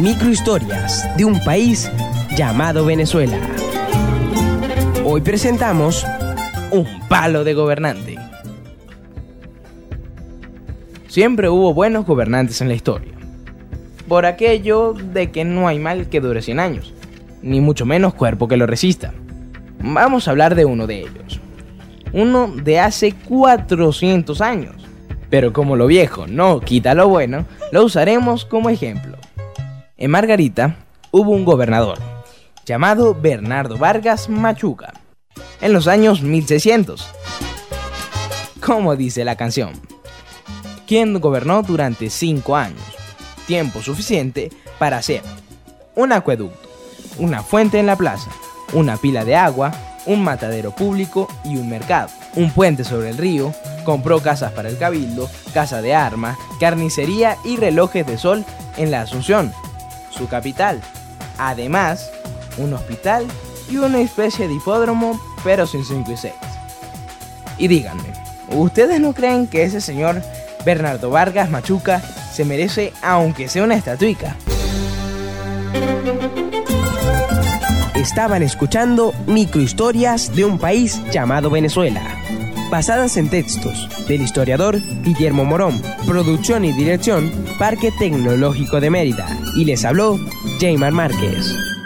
Microhistorias de un país llamado Venezuela. Hoy presentamos Un palo de gobernante. Siempre hubo buenos gobernantes en la historia, por aquello de que no hay mal que dure 100 años, ni mucho menos cuerpo que lo resista. Vamos a hablar de uno de ellos, uno de hace 400 años, pero como lo viejo no quita lo bueno, lo usaremos como ejemplo. En Margarita hubo un gobernador llamado Bernardo Vargas Machuca, en los años 1600, como dice la canción, quien gobernó durante 5 años, tiempo suficiente para hacer un acueducto, una fuente en la plaza, una pila de agua, un matadero público y un mercado, un puente sobre el río, compró casas para el cabildo, casa de armas, carnicería y relojes de sol en la Asunción, su capital. Además, un hospital y una especie de hipódromo, pero sin 5 y 6. Y díganme, ¿ustedes no creen que ese señor Bernardo Vargas Machuca se merece aunque sea una estatuica? Estaban escuchando Microhistorias de un país llamado Venezuela, basadas en textos del historiador Guillermo Morón, producción y dirección Parque Tecnológico de Mérida, y les habló Jaymar Márquez.